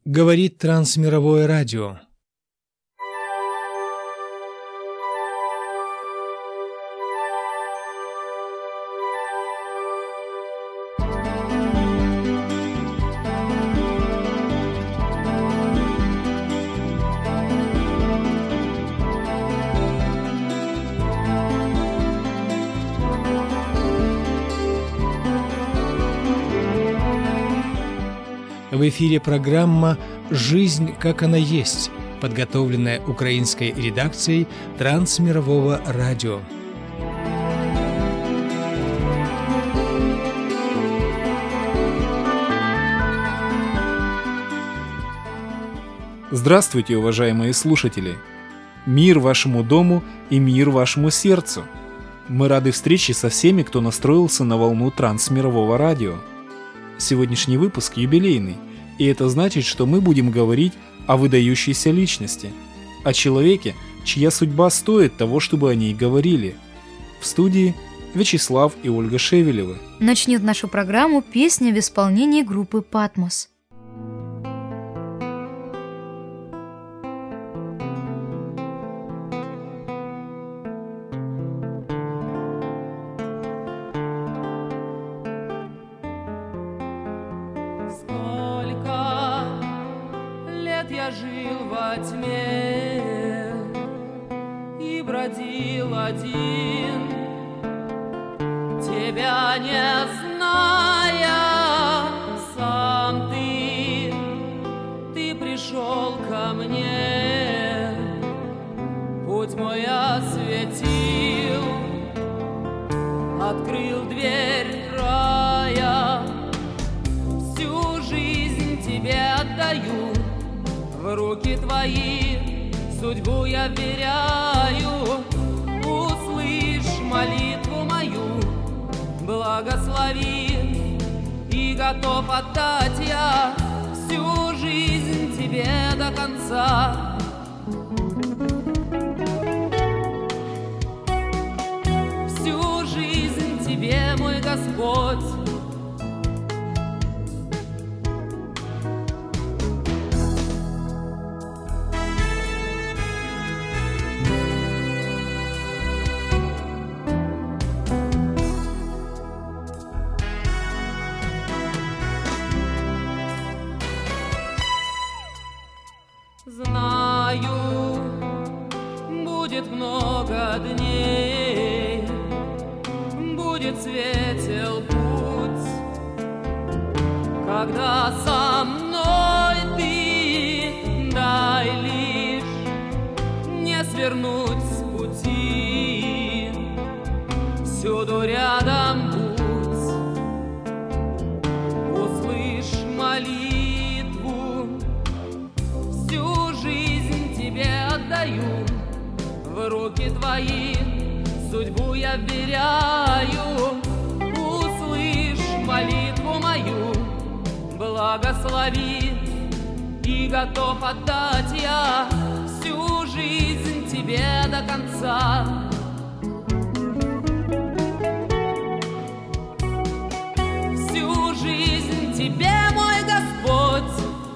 Говорит Трансмировое радио. В эфире программа «Жизнь, как она есть», подготовленная украинской редакцией Трансмирового радио. Здравствуйте, уважаемые слушатели! Мир вашему дому и мир вашему сердцу! Мы рады встрече со всеми, кто настроился на волну Трансмирового радио. Сегодняшний выпуск юбилейный, и это значит, что мы будем говорить о выдающейся личности, о человеке, чья судьба стоит того, чтобы о ней говорили. В студии Вячеслав и Ольга Шевелевы. Начнет нашу программу песня в исполнении группы «Патмос». Я жил во тьме и бродил один, тебя не зная, сам ты пришел ко мне, путь мой осветил, открыл дверь рая, всю жизнь тебе отдаю. В руки твои судьбу я вверяю, услышь молитву мою, благослови, и готов отдать я всю жизнь тебе до конца. Всю жизнь тебе, мой Господь. Знаю, будет много дней, будет светел путь, когда со мной ты, дай лишь не свернуть с пути, всюду рядом будь, услышь молитву, всю жизнь тебе отдаю, в руки твои судьбу я вверяю, услышь молитву мою, благослови, и готов отдать я всю жизнь тебе до конца. Всю жизнь тебе, мой Господь.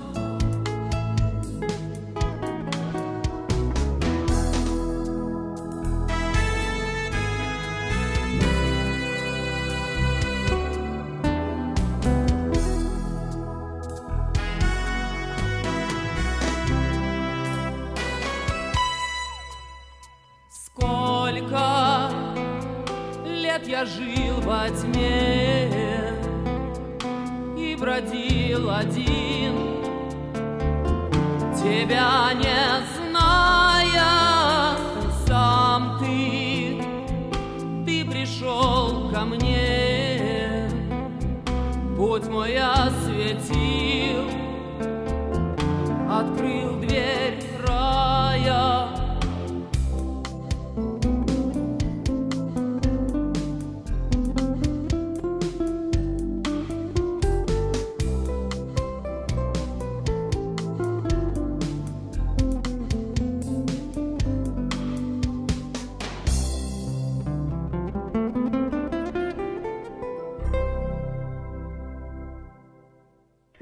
Сколько лет я жил во тьме и бродил один, тебя не зная, сам ты пришел ко мне, путь мой осветил, открыл дверь рая.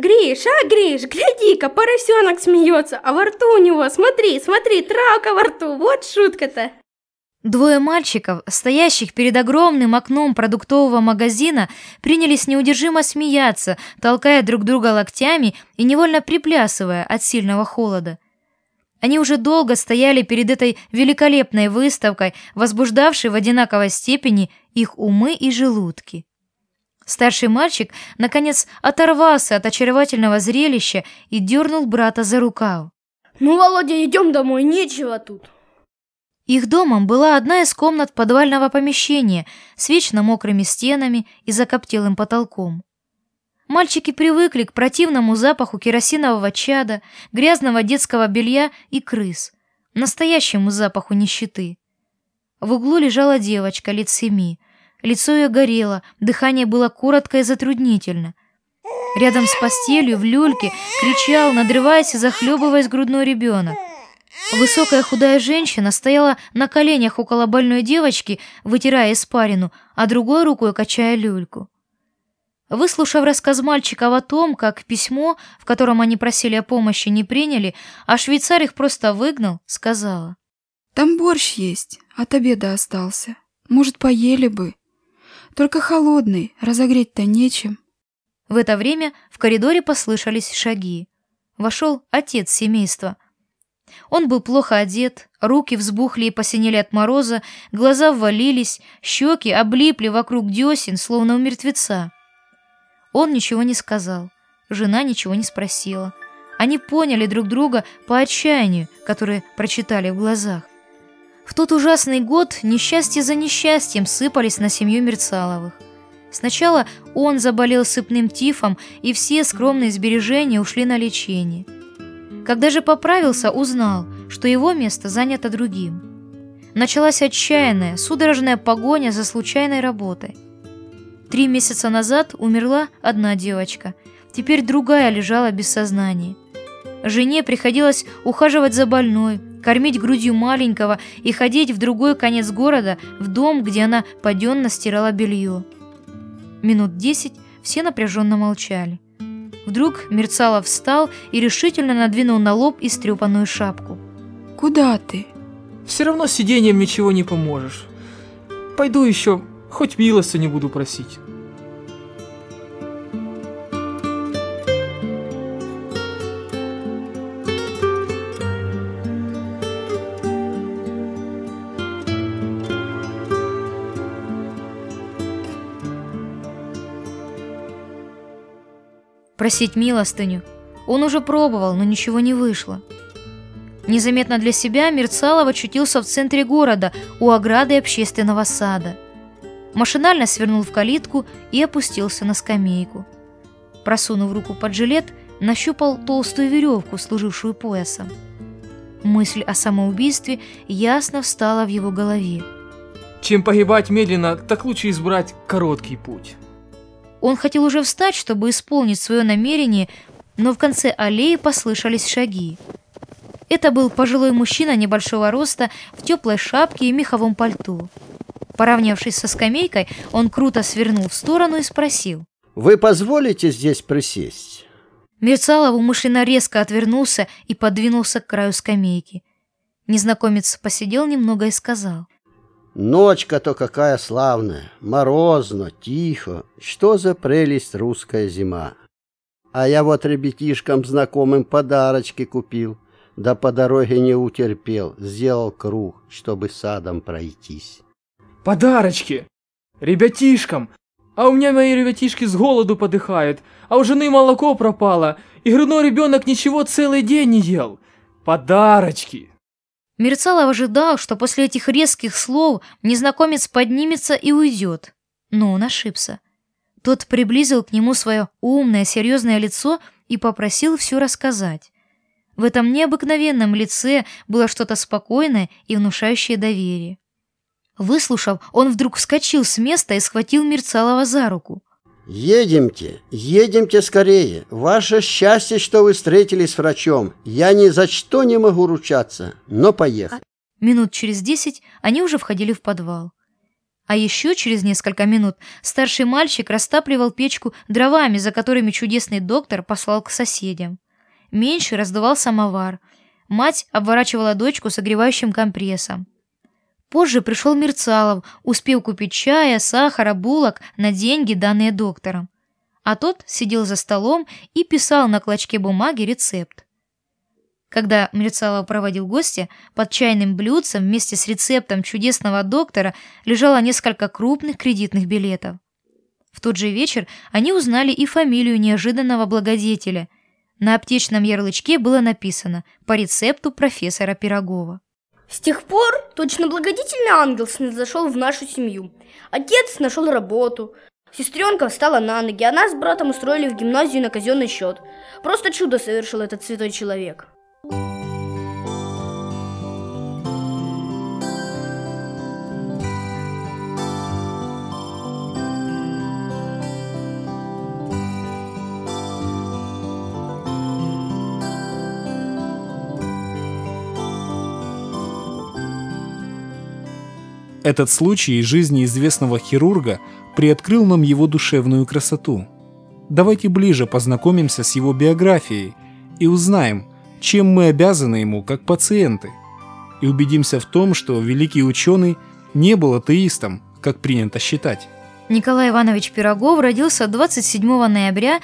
Гриш, Гриш, гляди-ка, поросенок смеется, а во рту у него, смотри, травка во рту, вот шутка-то. Двое мальчиков, стоящих перед огромным окном продуктового магазина, принялись неудержимо смеяться, толкая друг друга локтями и невольно приплясывая от сильного холода. Они уже долго стояли перед этой великолепной выставкой, возбуждавшей в одинаковой степени их умы и желудки. Старший мальчик, наконец, оторвался от очаровательного зрелища и дернул брата за рукав. Ну, Володя, идем домой, нечего тут. Их домом была одна из комнат подвального помещения с вечно мокрыми стенами и закоптелым потолком. Мальчики привыкли к противному запаху керосинового чада, грязного детского белья и крыс, настоящему запаху нищеты. В углу лежала девочка лет 7. Лицо ее горело, дыхание было коротко и затруднительно. Рядом с постелью в люльке кричал, надрываясь и захлебываясь грудной ребенок. Высокая худая женщина стояла на коленях около больной девочки, вытирая испарину, а другой рукой качая люльку. Выслушав рассказ мальчиков о том, как письмо, в котором они просили о помощи, не приняли, а швейцар их просто выгнал, сказала: «Там борщ есть, от обеда остался. Может, поели бы. Только холодный, разогреть-то нечем». В это время в коридоре послышались шаги. Вошел отец семейства. Он был плохо одет, руки взбухли и посинели от мороза, глаза ввалились, щеки облипли вокруг десен, словно у мертвеца. Он ничего не сказал, жена ничего не спросила. Они поняли друг друга по отчаянию, которое прочитали в глазах. В тот ужасный год несчастье за несчастьем сыпались на семью Мерцаловых. Сначала он заболел сыпным тифом, и все скромные сбережения ушли на лечение. Когда же поправился, узнал, что его место занято другим. Началась отчаянная, судорожная погоня за случайной работой. 3 месяца назад умерла одна девочка, теперь другая лежала без сознания. Жене приходилось ухаживать за больной, кормить грудью маленького и ходить в другой конец города, в дом, где она паденно стирала белье. Минут 10 все напряженно молчали. Вдруг Мерцалов встал и решительно надвинул на лоб истрепанную шапку. «Куда ты?» «Все равно сидением ничего не поможешь. Пойду еще, хоть милостыню буду просить». Просить милостыню он уже пробовал, но ничего не вышло. Незаметно для себя Мерцалов очутился в центре города, у ограды общественного сада. Машинально свернул в калитку и опустился на скамейку. Просунув руку под жилет, нащупал толстую веревку, служившую поясом. Мысль о самоубийстве ясно встала в его голове. Чем погибать медленно, так лучше избрать короткий путь. Он хотел уже встать, чтобы исполнить свое намерение, но в конце аллеи послышались шаги. Это был пожилой мужчина небольшого роста в теплой шапке и меховом пальто. Поравнявшись со скамейкой, он круто свернул в сторону и спросил: «Вы позволите здесь присесть?» Мерцалов умышленно резко отвернулся и подвинулся к краю скамейки. Незнакомец посидел немного и сказал: «Ночка-то какая славная, морозно, тихо, что за прелесть русская зима. А я вот ребятишкам знакомым подарочки купил, да по дороге не утерпел, сделал круг, чтобы садом пройтись». Подарочки! Ребятишкам! А у меня мои ребятишки с голоду подыхают, а у жены молоко пропало, и грудной ребенок ничего целый день не ел. Подарочки! Мерцалов ожидал, что после этих резких слов незнакомец поднимется и уйдет. Но он ошибся. Тот приблизил к нему свое умное, серьезное лицо и попросил все рассказать. В этом необыкновенном лице было что-то спокойное и внушающее доверие. Выслушав, он вдруг вскочил с места и схватил Мерцалова за руку. Едемте скорее. Ваше счастье, что вы встретились с врачом. Я ни за что не могу ручаться, но поехали». Минут через 10 они уже входили в подвал. А еще через несколько минут старший мальчик растапливал печку дровами, за которыми чудесный доктор послал к соседям. Меньший раздувал самовар. Мать обворачивала дочку согревающим компрессом. Позже пришел Мерцалов, успев купить чая, сахара, булок на деньги, данные доктором. А тот сидел за столом и писал на клочке бумаги рецепт. Когда Мерцалов проводил гостя, под чайным блюдцем вместе с рецептом чудесного доктора лежало несколько крупных кредитных билетов. В тот же вечер они узнали и фамилию неожиданного благодетеля. На аптечном ярлычке было написано «По рецепту профессора Пирогова». С тех пор точно благодетельный ангел снизошел в нашу семью. Отец нашел работу, сестренка встала на ноги, а нас с братом устроили в гимназию на казенный счет. Просто чудо совершил этот святой человек. Этот случай из жизни известного хирурга приоткрыл нам его душевную красоту. Давайте ближе познакомимся с его биографией и узнаем, чем мы обязаны ему как пациенты, и убедимся в том, что великий ученый не был атеистом, как принято считать. Николай Иванович Пирогов родился 27 ноября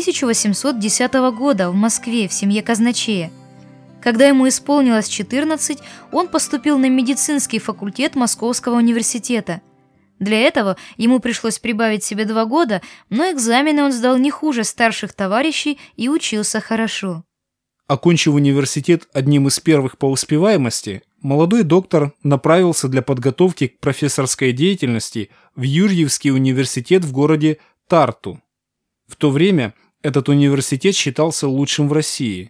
1810 года в Москве в семье казначея. Когда ему исполнилось 14, он поступил на медицинский факультет Московского университета. Для этого ему пришлось прибавить себе 2 года, но экзамены он сдал не хуже старших товарищей и учился хорошо. Окончив университет одним из первых по успеваемости, молодой доктор направился для подготовки к профессорской деятельности в Юрьевский университет в городе Тарту. В то время этот университет считался лучшим в России.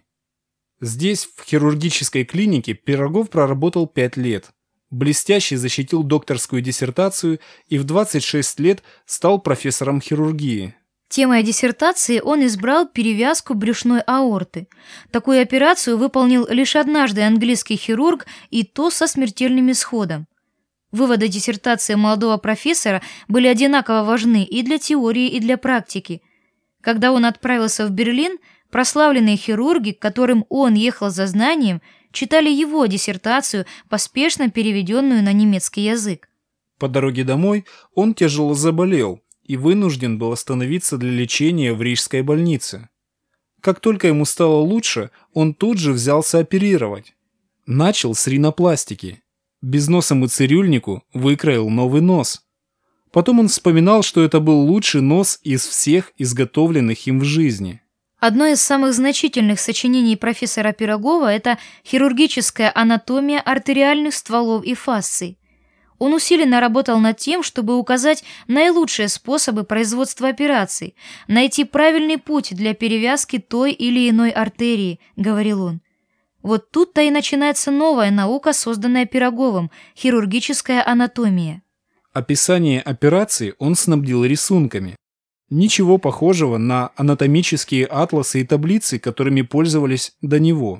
Здесь, в хирургической клинике, Пирогов проработал 5 лет. Блестяще защитил докторскую диссертацию и в 26 лет стал профессором хирургии. Темой диссертации он избрал перевязку брюшной аорты. Такую операцию выполнил лишь однажды английский хирург, и то со смертельным исходом. Выводы диссертации молодого профессора были одинаково важны и для теории, и для практики. Когда он отправился в Берлин, прославленные хирурги, к которым он ехал за знанием, читали его диссертацию, поспешно переведенную на немецкий язык. По дороге домой он тяжело заболел и вынужден был остановиться для лечения в Рижской больнице. Как только ему стало лучше, он тут же взялся оперировать. Начал с ринопластики. Безносому цирюльнику выкроил новый нос. Потом он вспоминал, что это был лучший нос из всех изготовленных им в жизни. Одно из самых значительных сочинений профессора Пирогова – это хирургическая анатомия артериальных стволов и фасций. Он усиленно работал над тем, чтобы указать наилучшие способы производства операций, найти правильный путь для перевязки той или иной артерии, говорил он. Вот тут-то и начинается новая наука, созданная Пироговым – хирургическая анатомия. Описание операции он снабдил рисунками. Ничего похожего на анатомические атласы и таблицы, которыми пользовались до него.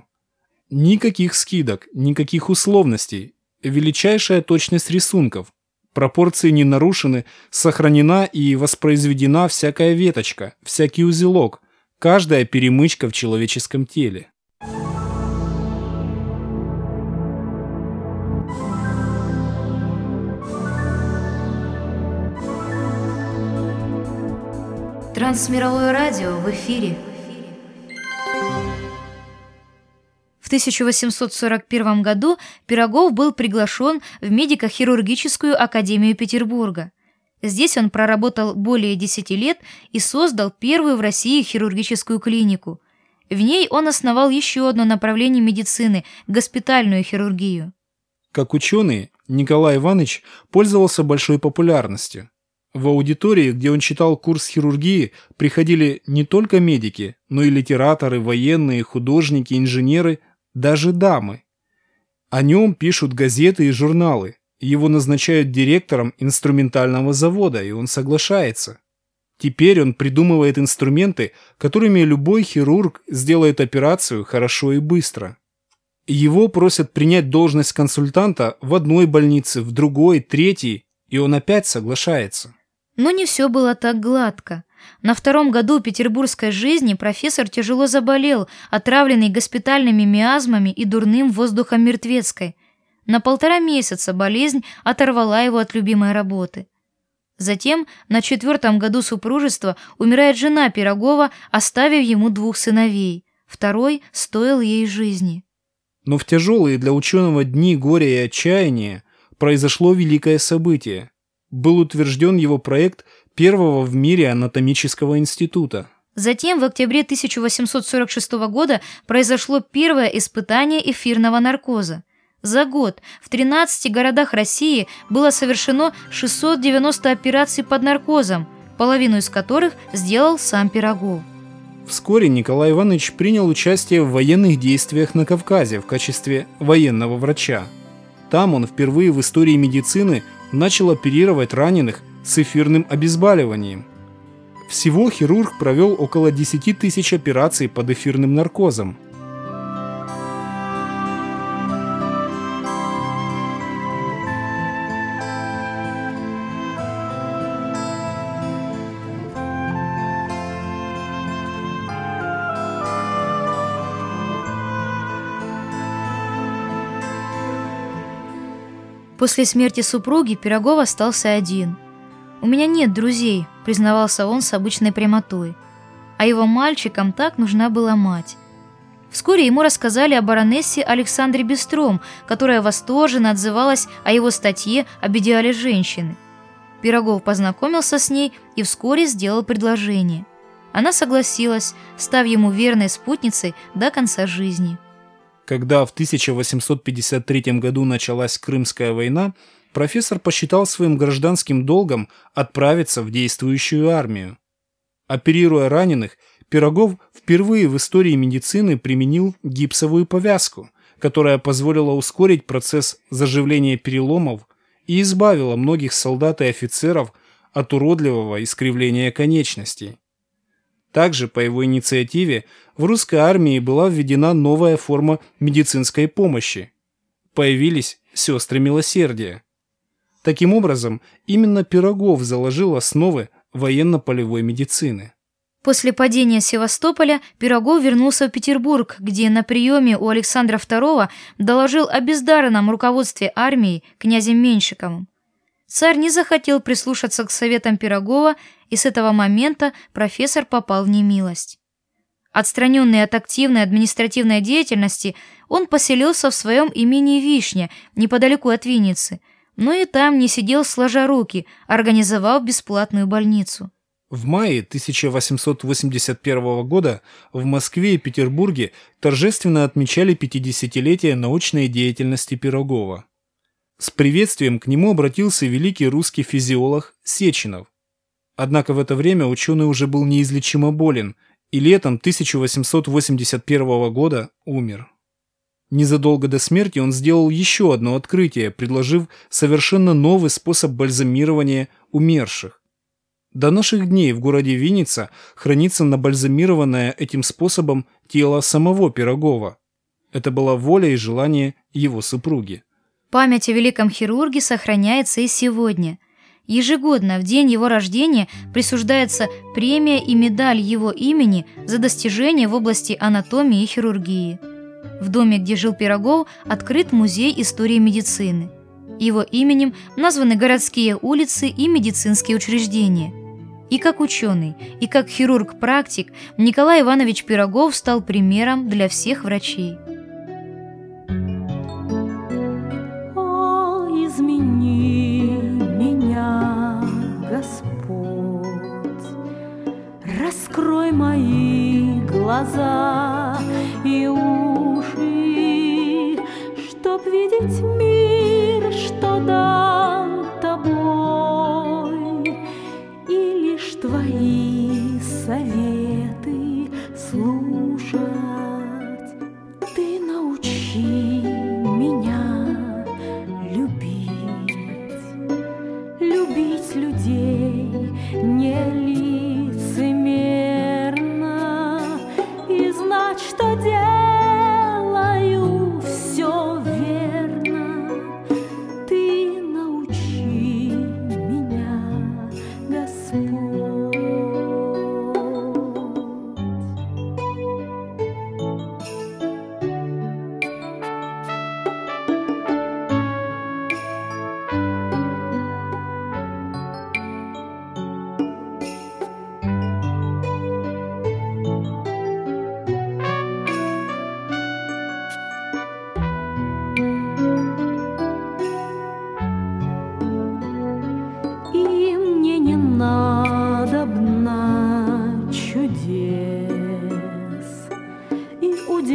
Никаких скидок, никаких условностей. Величайшая точность рисунков. Пропорции не нарушены, сохранена и воспроизведена всякая веточка, всякий узелок, каждая перемычка в человеческом теле. Трансмировое радио в эфире. В 1841 году Пирогов был приглашен в медико-хирургическую академию Петербурга. Здесь он проработал более 10 лет и создал первую в России хирургическую клинику. В ней он основал еще одно направление медицины – госпитальную хирургию. Как ученый, Николай Иванович пользовался большой популярностью. В аудитории, где он читал курс хирургии, приходили не только медики, но и литераторы, военные, художники, инженеры, даже дамы. О нем пишут газеты и журналы. Его назначают директором инструментального завода, и он соглашается. Теперь он придумывает инструменты, которыми любой хирург сделает операцию хорошо и быстро. Его просят принять должность консультанта в одной больнице, в другой, третьей, и он опять соглашается. Но не все было так гладко. На втором году петербургской жизни профессор тяжело заболел, отравленный госпитальными миазмами и дурным воздухом Мертвецкой. На 1,5 месяца болезнь оторвала его от любимой работы. Затем на 4-м году супружества умирает жена Пирогова, оставив ему 2 сыновей. Второй стоил ей жизни. Но в тяжелые для ученого дни горя и отчаяния произошло великое событие. Был утвержден его проект первого в мире анатомического института. Затем в октябре 1846 года произошло первое испытание эфирного наркоза. За год в 13 городах России было совершено 690 операций под наркозом, половину из которых сделал сам Пирогов. Вскоре Николай Иванович принял участие в военных действиях на Кавказе в качестве военного врача. Там он впервые в истории медицины начал оперировать раненых с эфирным обезболиванием. Всего хирург провел около 10 тысяч операций под эфирным наркозом. После смерти супруги Пирогов остался один. «У меня нет друзей», — признавался он с обычной прямотой. А его мальчикам так нужна была мать. Вскоре ему рассказали о баронессе Александре Бестром, которая восторженно отзывалась о его статье об идеале женщины. Пирогов познакомился с ней и вскоре сделал предложение. Она согласилась, став ему верной спутницей до конца жизни. Когда в 1853 году началась Крымская война, профессор посчитал своим гражданским долгом отправиться в действующую армию. Оперируя раненых, Пирогов впервые в истории медицины применил гипсовую повязку, которая позволила ускорить процесс заживления переломов и избавила многих солдат и офицеров от уродливого искривления конечностей. Также по его инициативе в русской армии была введена новая форма медицинской помощи. Появились сестры милосердия. Таким образом, именно Пирогов заложил основы военно-полевой медицины. После падения Севастополя Пирогов вернулся в Петербург, где на приеме у Александра II доложил о бездарном руководстве армией князем Меньшиковым. Царь не захотел прислушаться к советам Пирогова, и с этого момента профессор попал в немилость. Отстраненный от активной административной деятельности, он поселился в своем имении Вишня, неподалеку от Винницы, но и там не сидел сложа руки, организовав бесплатную больницу. В мае 1881 года в Москве и Петербурге торжественно отмечали 50-летие научной деятельности Пирогова. С приветствием к нему обратился великий русский физиолог Сеченов. Однако в это время ученый уже был неизлечимо болен и летом 1881 года умер. Незадолго до смерти он сделал еще одно открытие, предложив совершенно новый способ бальзамирования умерших. До наших дней в городе Винница хранится набальзамированное этим способом тело самого Пирогова. Это была воля и желание его супруги. Память о великом хирурге сохраняется и сегодня. Ежегодно в день его рождения присуждается премия и медаль его имени за достижения в области анатомии и хирургии. В доме, где жил Пирогов, открыт музей истории медицины. Его именем названы городские улицы и медицинские учреждения. И как ученый, и как хирург-практик Николай Иванович Пирогов стал примером для всех врачей. Измени меня, Господь, раскрой мои глаза и уши, чтоб видеть мир, что дан тобой, и лишь твои советы слушать. Ты научи меня любить людей не лицемерно и знать, что делаю все верно. Ты научи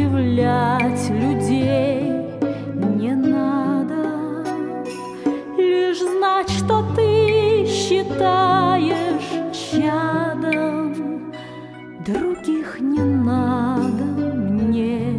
удивлять людей не надо. Лишь знать, что ты считаешь чадом. Других не надо мне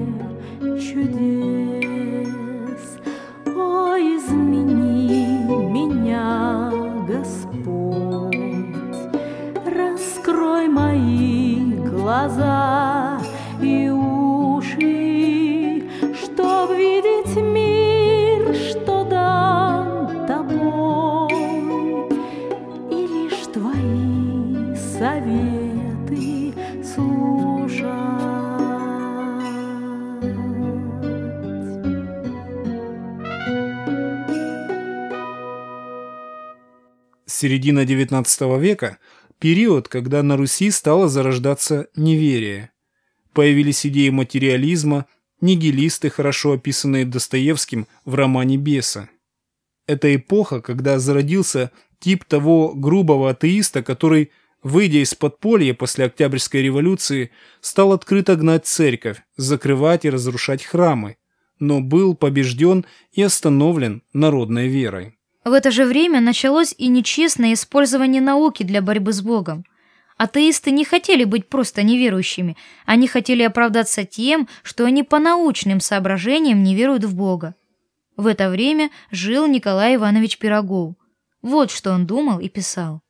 чудес. Ой, измени меня, Господь, раскрой мои глаза и уши, чтоб видеть мир, что дан тобой, и лишь твои советы слушать. Середина XIX века – период, когда на Руси стало зарождаться неверие. Появились идеи материализма, нигилисты, хорошо описанные Достоевским в романе «Бесы». Это эпоха, когда зародился тип того грубого атеиста, который, выйдя из подполья после Октябрьской революции, стал открыто гнать церковь, закрывать и разрушать храмы, но был побежден и остановлен народной верой. В это же время началось и нечестное использование науки для борьбы с Богом. Атеисты не хотели быть просто неверующими, они хотели оправдаться тем, что они по научным соображениям не веруют в Бога. В это время жил Николай Иванович Пирогов. Вот что он думал и писал.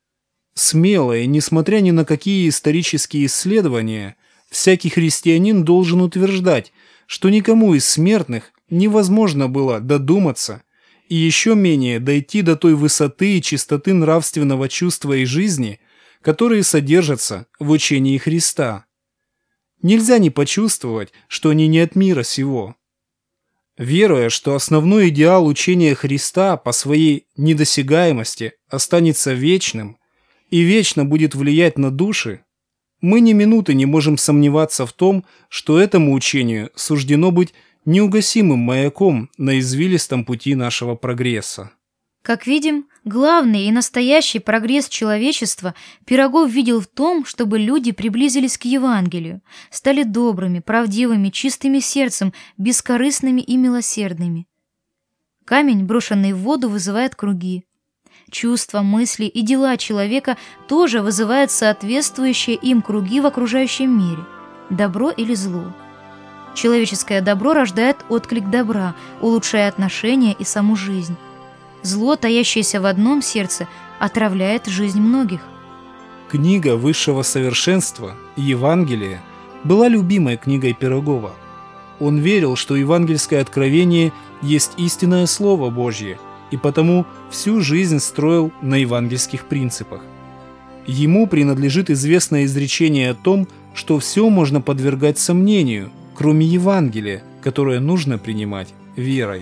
Смело и несмотря ни на какие исторические исследования, всякий христианин должен утверждать, что никому из смертных невозможно было додуматься и еще менее дойти до той высоты и чистоты нравственного чувства и жизни, которые содержатся в учении Христа. Нельзя не почувствовать, что они не от мира сего. Веруя, что основной идеал учения Христа по своей недосягаемости останется вечным и вечно будет влиять на души, мы ни минуты не можем сомневаться в том, что этому учению суждено быть неугасимым маяком на извилистом пути нашего прогресса. Как видим, главный и настоящий прогресс человечества Пирогов видел в том, чтобы люди приблизились к Евангелию, стали добрыми, правдивыми, чистыми сердцем, бескорыстными и милосердными. Камень, брошенный в воду, вызывает круги. Чувства, мысли и дела человека тоже вызывают соответствующие им круги в окружающем мире – добро или зло. Человеческое добро рождает отклик добра, улучшая отношения и саму жизнь. Зло, таящееся в одном сердце, отравляет жизнь многих. Книга высшего совершенства, Евангелие, была любимой книгой Пирогова. Он верил, что евангельское откровение есть истинное Слово Божье, и потому всю жизнь строил на евангельских принципах. Ему принадлежит известное изречение о том, что все можно подвергать сомнению, кроме Евангелия, которое нужно принимать верой.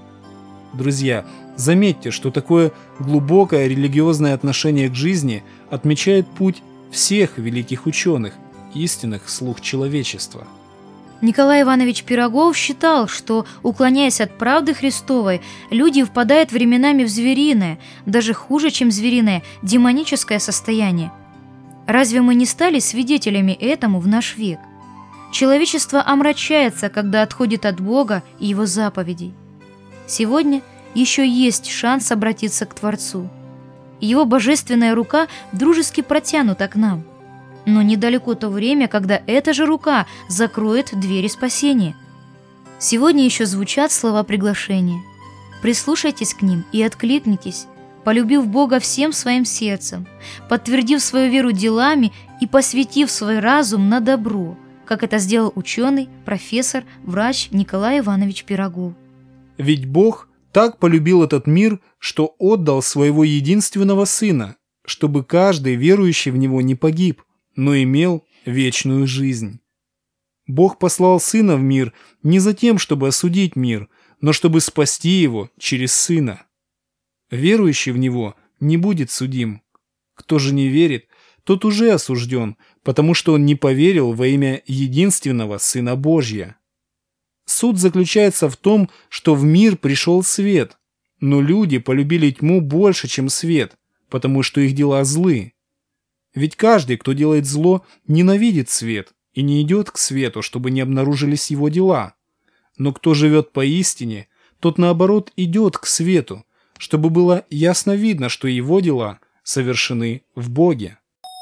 Друзья, заметьте, что такое глубокое религиозное отношение к жизни отмечает путь всех великих ученых, истинных слуг человечества. Николай Иванович Пирогов считал, что, уклоняясь от правды Христовой, люди впадают временами в звериное, даже хуже, чем звериное, демоническое состояние. Разве мы не стали свидетелями этому в наш век? Человечество омрачается, когда отходит от Бога и Его заповедей. Сегодня еще есть шанс обратиться к Творцу. Его божественная рука дружески протянута к нам. Но недалеко то время, когда эта же рука закроет двери спасения. Сегодня еще звучат слова приглашения. Прислушайтесь к ним и откликнитесь, полюбив Бога всем своим сердцем, подтвердив свою веру делами и посвятив свой разум на добро, как это сделал ученый, профессор, врач Николай Иванович Пирогов. Ведь Бог так полюбил этот мир, что отдал своего единственного Сына, чтобы каждый верующий в Него не погиб, но имел вечную жизнь. Бог послал Сына в мир не за тем, чтобы осудить мир, но чтобы спасти его через Сына. Верующий в Него не будет судим. Кто же не верит, тот уже осужден, потому что он не поверил во имя единственного Сына Божья. Суд заключается в том, что в мир пришел свет, но люди полюбили тьму больше, чем свет, потому что их дела злы. Ведь каждый, кто делает зло, ненавидит свет и не идет к свету, чтобы не обнаружились его дела. Но кто живет поистине, тот, наоборот, идет к свету, чтобы было ясно видно, что его дела совершены в Боге.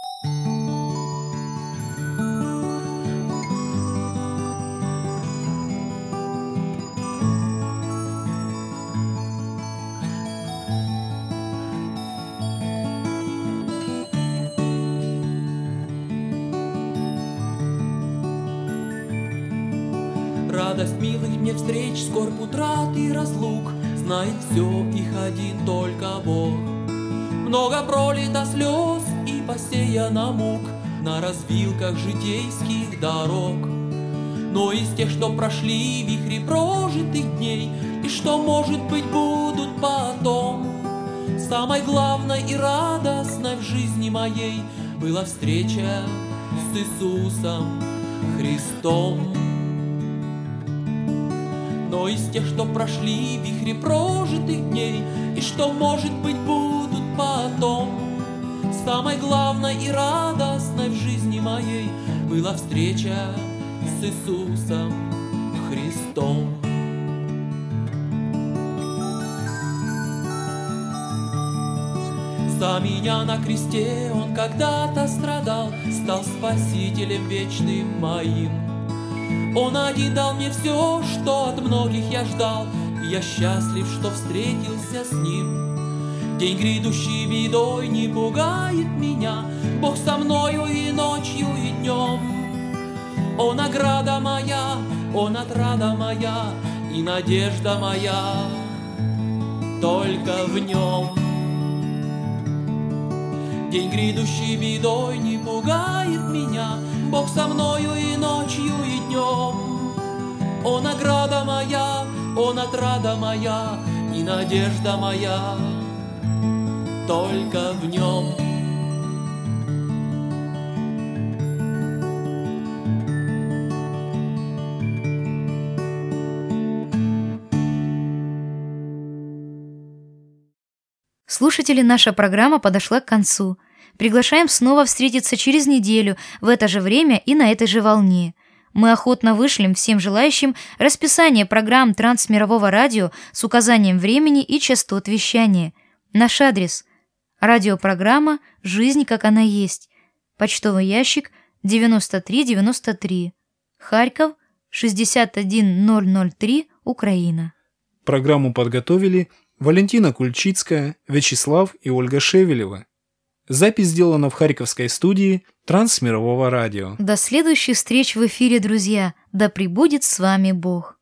Радость милых мне встреч, скорбь утрат и разлук, знает все их один только Бог. Много пролито слез и посеяно мук на развилках житейских дорог. Но из тех, что прошли вихри прожитых дней и что, может быть, будут потом, самой главной и радостной в жизни моей была встреча с Иисусом Христом. Но из тех, что прошли вихри прожитых дней и что, может быть, будут потом, самой главной и радостной в жизни моей была встреча с Иисусом Христом. За меня на кресте Он когда-то страдал, стал спасителем вечным моим. Он один дал мне все, что от многих я ждал, и я счастлив, что встретился с Ним. День, грядущий бедой, не пугает меня, Бог со мною и ночью, и днем. О, награда моя, Он отрада моя и надежда моя только в Нем. День, грядущий бедой, не пугает меня, Бог со мною и ночью, и днем. О, награда моя, Он отрада моя и надежда моя только в Нем. Слушатели, наша программа подошла к концу. Приглашаем снова встретиться через неделю в это же время и на этой же волне. Мы охотно вышлем всем желающим расписание программ Трансмирового радио с указанием времени и частот вещания. Наш адрес: радиопрограмма «Жизнь, как она есть». Почтовый ящик 9393. Харьков, 61003, Украина. Программу подготовили Валентина Кульчицкая, Вячеслав и Ольга Шевелева. Запись сделана в Харьковской студии Трансмирового радио. До следующих встреч в эфире, друзья. Да пребудет с вами Бог.